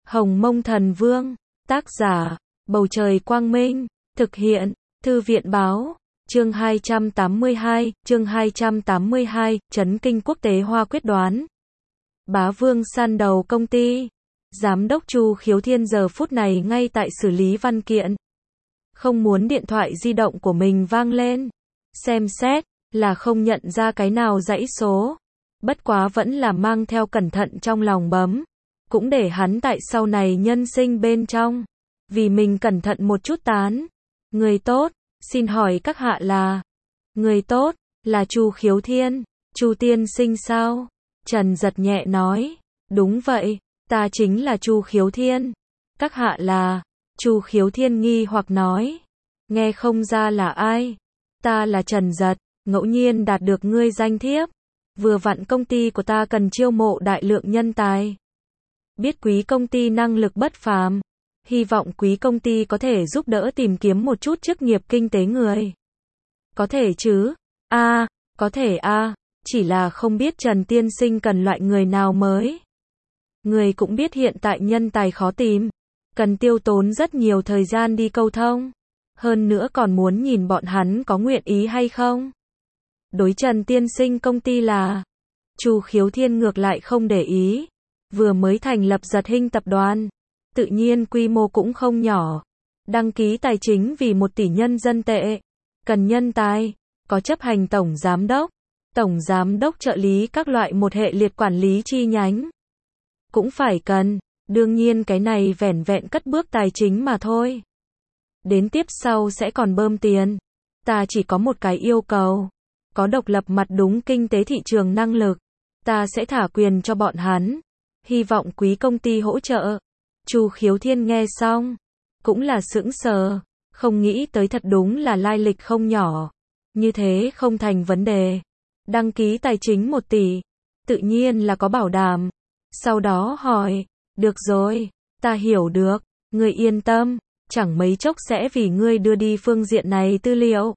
Hồng Mông Thần Vương, tác giả, Bầu Trời Quang Minh, thực hiện, Thư viện Báo, chương 282, Chấn kinh quốc tế Hoa quyết đoán. Bá Vương san đầu công ty. Giám đốc Chu Khiếu Thiên giờ phút này ngay tại xử lý văn kiện. Không muốn điện thoại di động của mình vang lên. Xem xét, là không nhận ra cái nào dãy số. Bất quá vẫn là mang theo cẩn thận trong lòng bấm. Cũng để hắn tại sau này nhân sinh bên trong. Vì mình cẩn thận một chút tán. Người tốt, xin hỏi các hạ là. Người tốt, là Chu Khiếu Thiên. Chu tiên sinh sao? Trần giật nhẹ nói. Đúng vậy, ta chính là Chu Khiếu Thiên. Các hạ là. Chu Khiếu Thiên nghi hoặc nói. Nghe không ra là ai. Ta là Trần Giật, ngẫu nhiên đạt được ngươi danh thiếp. Vừa vặn công ty của ta cần chiêu mộ đại lượng nhân tài. Biết quý công ty năng lực bất phàm. Hy vọng quý công ty có thể giúp đỡ tìm kiếm một chút chức nghiệp kinh tế người. Có thể chứ? Có thể chỉ là không biết Trần tiên sinh cần loại người nào mới. Người cũng biết hiện tại nhân tài khó tìm. Cần tiêu tốn rất nhiều thời gian đi câu thông. Hơn nữa còn muốn nhìn bọn hắn có nguyện ý hay không. Đối Trần tiên sinh công ty là. Chu Khiếu Thiên ngược lại không để ý. Vừa mới thành lập Giật Hinh tập đoàn. Tự nhiên quy mô cũng không nhỏ. Đăng ký tài chính vì 1 tỷ nhân dân tệ. Cần nhân tài. Có chấp hành tổng giám đốc trợ lý các loại một hệ liệt quản lý chi nhánh. Cũng phải cần. Đương nhiên cái này vẻn vẹn cất bước tài chính mà thôi. Đến tiếp sau sẽ còn bơm tiền. Ta chỉ có một cái yêu cầu. Có độc lập mặt đúng kinh tế thị trường năng lực. Ta sẽ thả quyền cho bọn hắn. Hy vọng quý công ty hỗ trợ. Chu Khiếu Thiên nghe xong. Cũng là sững sờ. Không nghĩ tới thật đúng là lai lịch không nhỏ. Như thế không thành vấn đề. Đăng ký tài chính 1 tỷ. Tự nhiên là có bảo đảm. Sau đó hỏi. Được rồi. Ta hiểu được. Ngươi yên tâm. Chẳng mấy chốc sẽ vì ngươi đưa đi phương diện này tư liệu.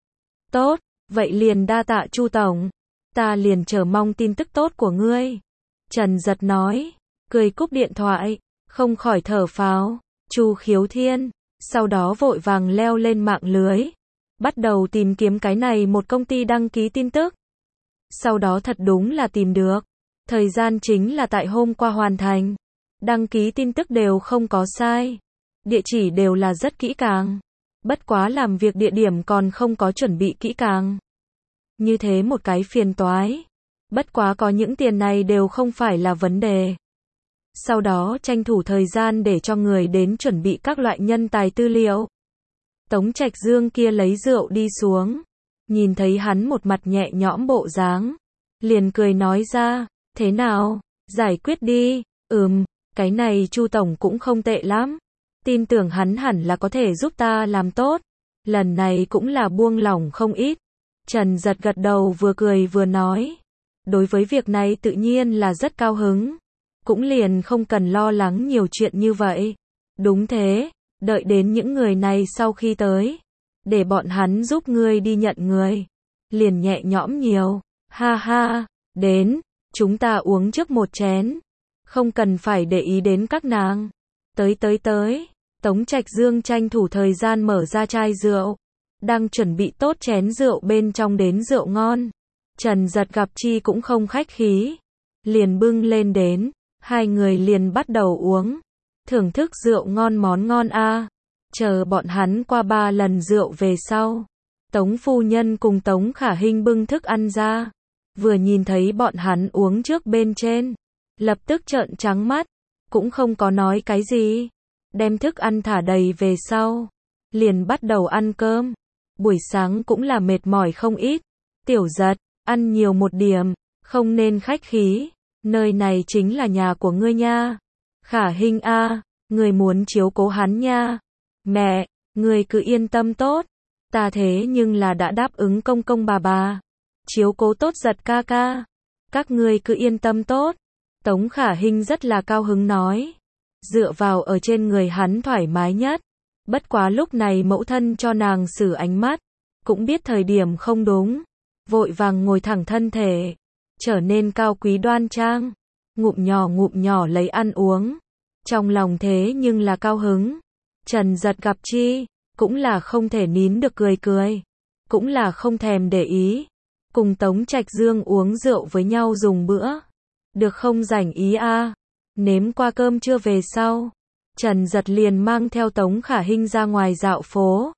Tốt. Vậy liền đa tạ Chu tổng. Ta liền chờ mong tin tức tốt của ngươi. Trần Giật nói. Cười cúp điện thoại. Không khỏi thở phào. Chu Khiếu Thiên. Sau đó vội vàng leo lên mạng lưới. Bắt đầu tìm kiếm cái này một công ty đăng ký tin tức. Sau đó thật đúng là tìm được. Thời gian chính là tại hôm qua hoàn thành. Đăng ký tin tức đều không có sai. Địa chỉ đều là rất kỹ càng. Bất quá làm việc địa điểm còn không có chuẩn bị kỹ càng. Như thế một cái phiền toái. Bất quá có những tiền này đều không phải là vấn đề. Sau đó tranh thủ thời gian để cho người đến chuẩn bị các loại nhân tài tư liệu. Tống Trạch Dương kia lấy rượu đi xuống. Nhìn thấy hắn một mặt nhẹ nhõm bộ dáng. Liền cười nói ra. Thế nào? Giải quyết đi. Cái này Chu tổng cũng không tệ lắm. Tin tưởng hắn hẳn là có thể giúp ta làm tốt. Lần này cũng là buông lỏng không ít. Trần Giật gật đầu vừa cười vừa nói. Đối với việc này tự nhiên là rất cao hứng. Cũng liền không cần lo lắng nhiều chuyện như vậy. Đúng thế, đợi đến những người này sau khi tới. Để bọn hắn giúp ngươi đi nhận người. Liền nhẹ nhõm nhiều. Ha ha, đến, chúng ta uống trước một chén. Không cần phải để ý đến các nàng. Tới. Tống Trạch Dương tranh thủ thời gian mở ra chai rượu. Đang chuẩn bị tốt chén rượu bên trong đến rượu ngon. Trần Giật gặp chi cũng không khách khí. Liền bưng lên đến. Hai người liền bắt đầu uống. Thưởng thức rượu ngon món ngon Chờ bọn hắn qua 3 lần rượu về sau. Tống phu nhân cùng Tống Khả Hinh bưng thức ăn ra. Vừa nhìn thấy bọn hắn uống trước bên trên. Lập tức trợn trắng mắt. Cũng không có nói cái gì. Đem thức ăn thả đầy về sau. Liền bắt đầu ăn cơm. Buổi sáng cũng là mệt mỏi không ít. Tiểu Giật, ăn nhiều một điểm. Không nên khách khí. Nơi này chính là nhà của ngươi nha. Khả Hinh ngươi muốn chiếu cố hắn nha. Mẹ, ngươi cứ yên tâm tốt. Ta thế nhưng là đã đáp ứng công công bà. Chiếu cố tốt Giật ca ca. Các ngươi cứ yên tâm tốt. Tống Khả Hinh rất là cao hứng nói. Dựa vào ở trên người hắn thoải mái nhất. Bất quá lúc này mẫu thân cho nàng xử ánh mắt. Cũng biết thời điểm không đúng. Vội vàng ngồi thẳng thân thể. Trở nên cao quý đoan trang. Ngụm nhỏ lấy ăn uống. Trong lòng thế nhưng là cao hứng. Trần Giật gặp chi, cũng là không thể nín được cười cười. Cũng là không thèm để ý. Cùng Tống Trạch Dương uống rượu với nhau dùng bữa. Được không rảnh ý a? Nếm qua cơm trưa về sau. Trần Giật liền mang theo Tống Khả Hinh ra ngoài dạo phố.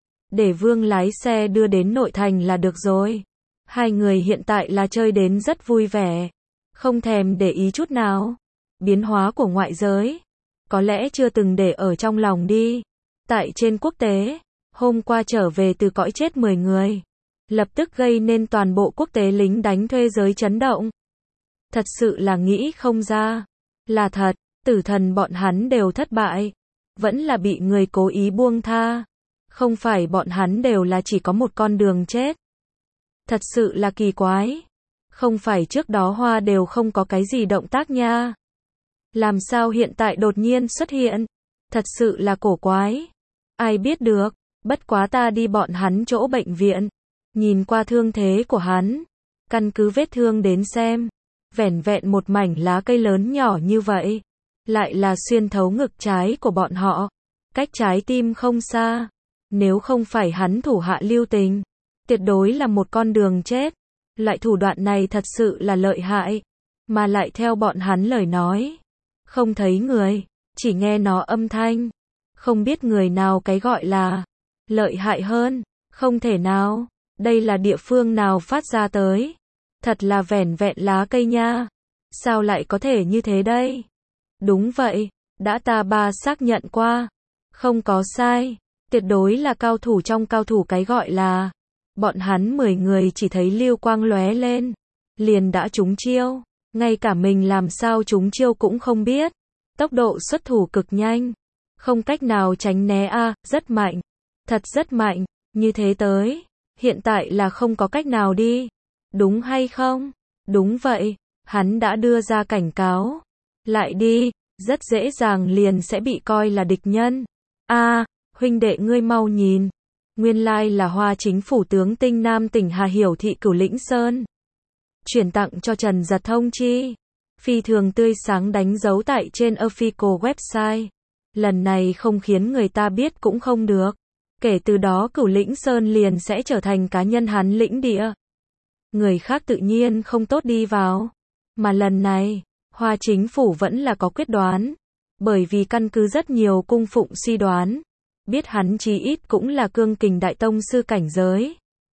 Để Vương lái xe đưa đến nội thành là được rồi. Hai người hiện tại là chơi đến rất vui vẻ. Không thèm để ý chút nào. Biến hóa của ngoại giới. Có lẽ chưa từng để ở trong lòng đi. Tại trên quốc tế, hôm qua trở về từ cõi chết 10 người. Lập tức gây nên toàn bộ quốc tế lính đánh thuê giới chấn động. Thật sự là nghĩ không ra. Là thật, tử thần bọn hắn đều thất bại. Vẫn là bị người cố ý buông tha. Không phải bọn hắn đều là chỉ có một con đường chết. Thật sự là kỳ quái. Không phải trước đó Hoa đều không có cái gì động tác nha. Làm sao hiện tại đột nhiên xuất hiện? Thật sự là cổ quái. Ai biết được, bất quá ta đi bọn hắn chỗ bệnh viện. Nhìn qua thương thế của hắn. Căn cứ vết thương đến xem. Vẻn vẹn một mảnh lá cây lớn nhỏ như vậy. Lại là xuyên thấu ngực trái của bọn họ. Cách trái tim không xa. Nếu không phải hắn thủ hạ lưu tình. Tuyệt đối là một con đường chết. Loại thủ đoạn này thật sự là lợi hại. Mà lại theo bọn hắn lời nói. Không thấy người. Chỉ nghe nó âm thanh. Không biết người nào cái gọi là lợi hại hơn. Không thể nào. Đây là địa phương nào phát ra tới. Thật là vẻn vẹn lá cây nha. Sao lại có thể như thế đây? Đúng vậy. Đã ta ba xác nhận qua. Không có sai. Tuyệt đối là cao thủ trong cao thủ cái gọi là. Bọn hắn 10 người chỉ thấy lưu quang lóe lên. Liền đã trúng chiêu. Ngay cả mình làm sao trúng chiêu cũng không biết. Tốc độ xuất thủ cực nhanh. Không cách nào tránh né a, rất mạnh. Thật rất mạnh. Như thế tới. Hiện tại là không có cách nào đi. Đúng hay không? Đúng vậy. Hắn đã đưa ra cảnh cáo. Lại đi. Rất dễ dàng liền sẽ bị coi là địch nhân. A, huynh đệ ngươi mau nhìn. Nguyên lai là Hoa chính phủ tướng Tinh Nam tỉnh Hà Hiểu Thị Cửu Lĩnh Sơn. Chuyển tặng cho Trần Giật thông chi. Phi thường tươi sáng đánh dấu tại trên official website. Lần này không khiến người ta biết cũng không được. Kể từ đó Cửu Lĩnh Sơn liền sẽ trở thành cá nhân hắn lĩnh địa. Người khác tự nhiên không tốt đi vào. Mà lần này, Hoa chính phủ vẫn là có quyết đoán. Bởi vì căn cứ rất nhiều cung phụng suy đoán. Biết hắn chí ít cũng là cương kình đại tông sư cảnh giới.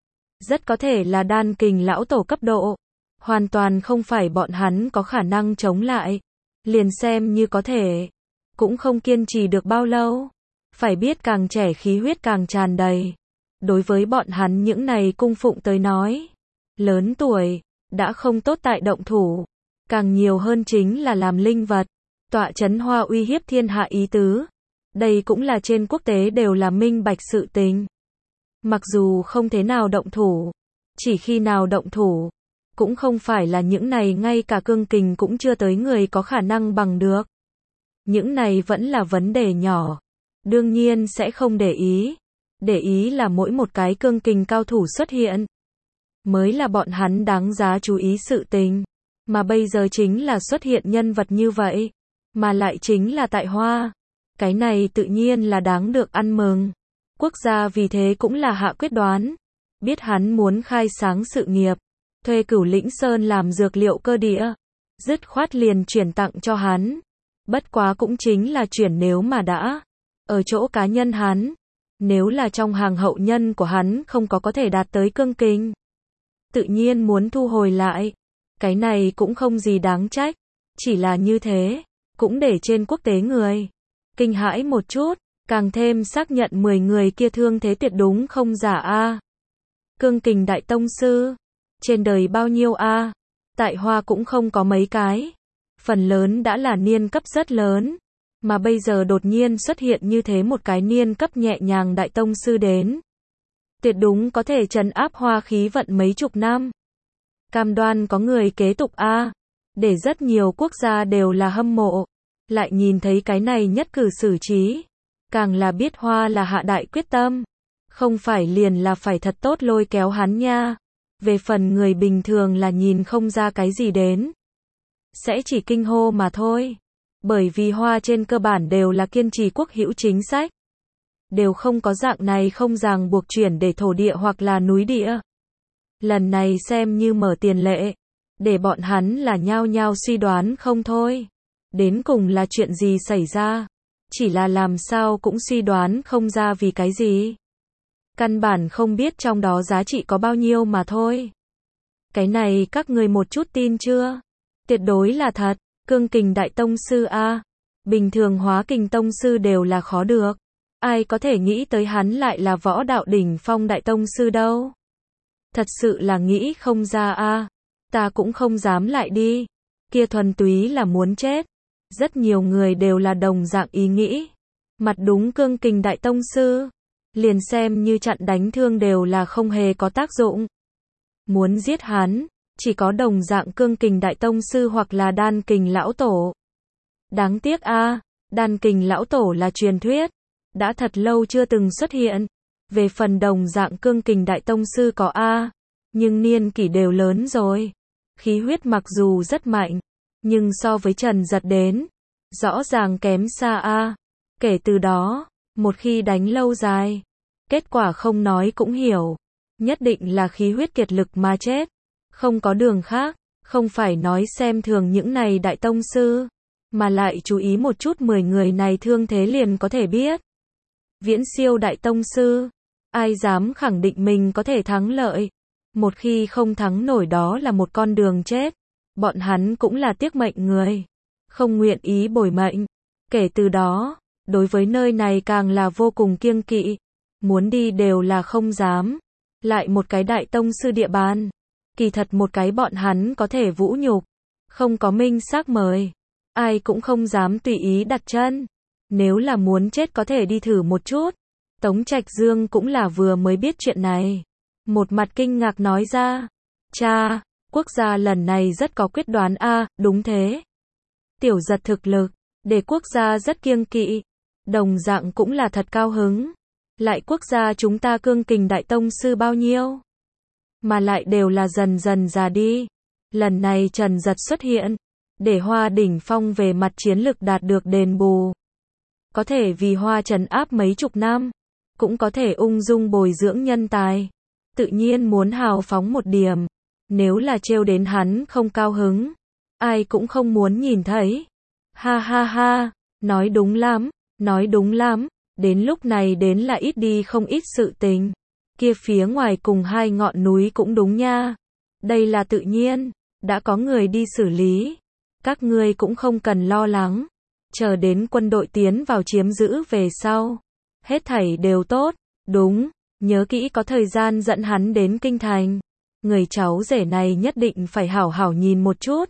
Rất có thể là đan kình lão tổ cấp độ. Hoàn toàn không phải bọn hắn có khả năng chống lại. Liền xem như có thể. Cũng không kiên trì được bao lâu. Phải biết càng trẻ khí huyết càng tràn đầy. Đối với bọn hắn những này cung phụng tới nói. Lớn tuổi, đã không tốt tại động thủ. Càng nhiều hơn chính là làm linh vật. Tọa chấn Hoa uy hiếp thiên hạ ý tứ. Đây cũng là trên quốc tế đều là minh bạch sự tình. Mặc dù không thế nào động thủ. Chỉ khi nào động thủ. Cũng không phải là những này ngay cả cương kình cũng chưa tới người có khả năng bằng được. Những này vẫn là vấn đề nhỏ. Đương nhiên sẽ không để ý. Để ý là mỗi một cái cương kình cao thủ xuất hiện. Mới là bọn hắn đáng giá chú ý sự tình. Mà bây giờ chính là xuất hiện nhân vật như vậy. Mà lại chính là tại Hoa. Cái này tự nhiên là đáng được ăn mừng. Quốc gia vì thế cũng là hạ quyết đoán. Biết hắn muốn khai sáng sự nghiệp. Thuê Cửu Lĩnh Sơn làm dược liệu cơ địa. Dứt khoát liền chuyển tặng cho hắn. Bất quá cũng chính là chuyển nếu mà đã. Ở chỗ cá nhân hắn. Nếu là trong hàng hậu nhân của hắn không có thể đạt tới cương kình. Tự nhiên muốn thu hồi lại. Cái này cũng không gì đáng trách. Chỉ là như thế. Cũng để trên quốc tế người. Kinh hãi một chút. Càng thêm xác nhận 10 người kia thương thế tuyệt đúng không giả a. Cương kình đại tông sư. Trên đời bao nhiêu a? Tại Hoa cũng không có mấy cái. Phần lớn đã là niên cấp rất lớn. Mà bây giờ đột nhiên xuất hiện như thế một cái niên cấp nhẹ nhàng đại tông sư đến. Tuyệt đúng có thể trấn áp Hoa khí vận mấy chục năm. Cam đoan có người kế tục a. Để rất nhiều quốc gia đều là hâm mộ. Lại nhìn thấy cái này nhất cử xử trí. Càng là biết Hoa là hạ đại quyết tâm. Không phải liền là phải thật tốt lôi kéo hắn nha. Về phần người bình thường là nhìn không ra cái gì đến. Sẽ chỉ kinh hô mà thôi. Bởi vì Hoa trên cơ bản đều là kiên trì quốc hữu chính sách. Đều không có dạng này không ràng buộc chuyển để thổ địa hoặc là núi địa. Lần này xem như mở tiền lệ. Để bọn hắn là nhao nhao suy đoán không thôi. Đến cùng là chuyện gì xảy ra? Chỉ là làm sao cũng suy đoán không ra vì cái gì. Căn bản không biết trong đó giá trị có bao nhiêu mà thôi. Cái này các người một chút tin chưa? Tuyệt đối là thật. Cương kình đại tông sư a. Bình thường hóa kình tông sư đều là khó được. Ai có thể nghĩ tới hắn lại là võ đạo đỉnh phong đại tông sư đâu. Thật sự là nghĩ không ra a. Ta cũng không dám lại đi. Kia thuần túy là muốn chết. Rất nhiều người đều là đồng dạng ý nghĩ. Mặt đúng cương kình đại tông sư. Liền xem như chặn đánh thương đều là không hề có tác dụng. Muốn giết hắn, chỉ có đồng dạng cương kình đại tông sư hoặc là đan kình lão tổ. Đáng tiếc a, đan kình lão tổ là truyền thuyết. Đã thật lâu chưa từng xuất hiện. Về phần đồng dạng cương kình đại tông sư có a, nhưng niên kỷ đều lớn rồi. Khí huyết mặc dù rất mạnh, nhưng so với Trần Giật đến, rõ ràng kém xa a. Kể từ đó, một khi đánh lâu dài, kết quả không nói cũng hiểu, nhất định là khí huyết kiệt lực mà chết, không có đường khác, không phải nói xem thường những này đại tông sư, mà lại chú ý một chút 10 người này thương thế liền có thể biết. Viễn siêu đại tông sư, ai dám khẳng định mình có thể thắng lợi, một khi không thắng nổi đó là một con đường chết, bọn hắn cũng là tiếc mệnh người, không nguyện ý bồi mệnh, kể từ đó, đối với nơi này càng là vô cùng kiêng kỵ, muốn đi đều là không dám, lại một cái đại tông sư địa bàn, kỳ thật một cái bọn hắn có thể vũ nhục, không có minh xác mời, ai cũng không dám tùy ý đặt chân, nếu là muốn chết có thể đi thử một chút. Tống Trạch Dương cũng là vừa mới biết chuyện này, một mặt kinh ngạc nói ra, cha, quốc gia lần này rất có quyết đoán a, đúng thế. Tiểu Giật thực lực, để quốc gia rất kiêng kỵ, đồng dạng cũng là thật cao hứng. Lại quốc gia chúng ta cương kình đại tông sư bao nhiêu? Mà lại đều là dần dần già đi. Lần này Trần Giật xuất hiện, để Hoa đỉnh phong về mặt chiến lực đạt được đền bù. Có thể vì Hoa trấn áp mấy chục năm, cũng có thể ung dung bồi dưỡng nhân tài. Tự nhiên muốn hào phóng một điểm. Nếu là trêu đến hắn không cao hứng, ai cũng không muốn nhìn thấy. Ha ha ha, nói đúng lắm, nói đúng lắm. Đến lúc này đến là ít đi không ít sự tình. Kia phía ngoài cùng hai ngọn núi cũng đúng nha. Đây là tự nhiên, đã có người đi xử lý. Các ngươi cũng không cần lo lắng. Chờ đến quân đội tiến vào chiếm giữ về sau. Hết thảy đều tốt, đúng, nhớ kỹ có thời gian dẫn hắn đến kinh thành. Người cháu rể này nhất định phải hảo hảo nhìn một chút.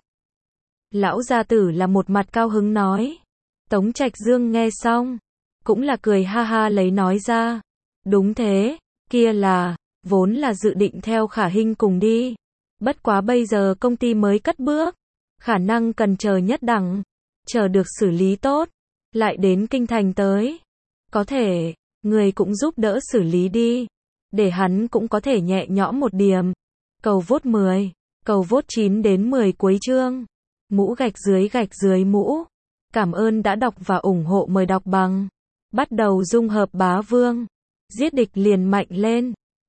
Lão gia tử là một mặt cao hứng nói. Tống Trạch Dương nghe xong, cũng là cười ha ha lấy nói ra. Đúng thế, kia là, vốn là dự định theo Khả Hinh cùng đi. Bất quá bây giờ công ty mới cất bước, khả năng cần chờ nhất đẳng, chờ được xử lý tốt, lại đến kinh thành tới. Có thể, người cũng giúp đỡ xử lý đi, để hắn cũng có thể nhẹ nhõm một điểm. Cầu vote 10, cầu vote 9 đến 10 cuối chương. Mũ gạch dưới mũ. Cảm ơn đã đọc và ủng hộ, mời đọc bằng. Bắt đầu dung hợp bá vương. Giết địch liền mạnh lên.